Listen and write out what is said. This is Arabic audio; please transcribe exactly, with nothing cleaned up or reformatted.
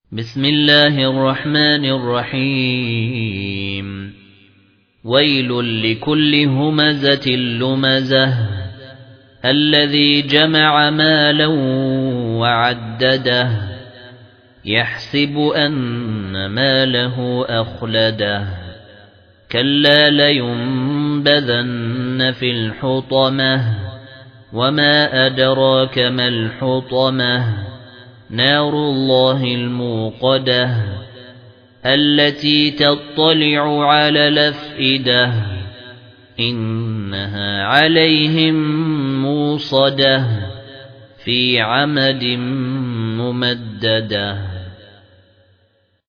بسم الله الرحمن الرحيم ويل لكل همزة لمزة الذي جمع مالا وعدده يحسب أن ماله أخلده كلا لينبذن في الحطمة وما أدراك ما الحطمة نار الله الموقدة التي تطلع على الأفئدة إنها عليهم موصدة في عمد ممددة.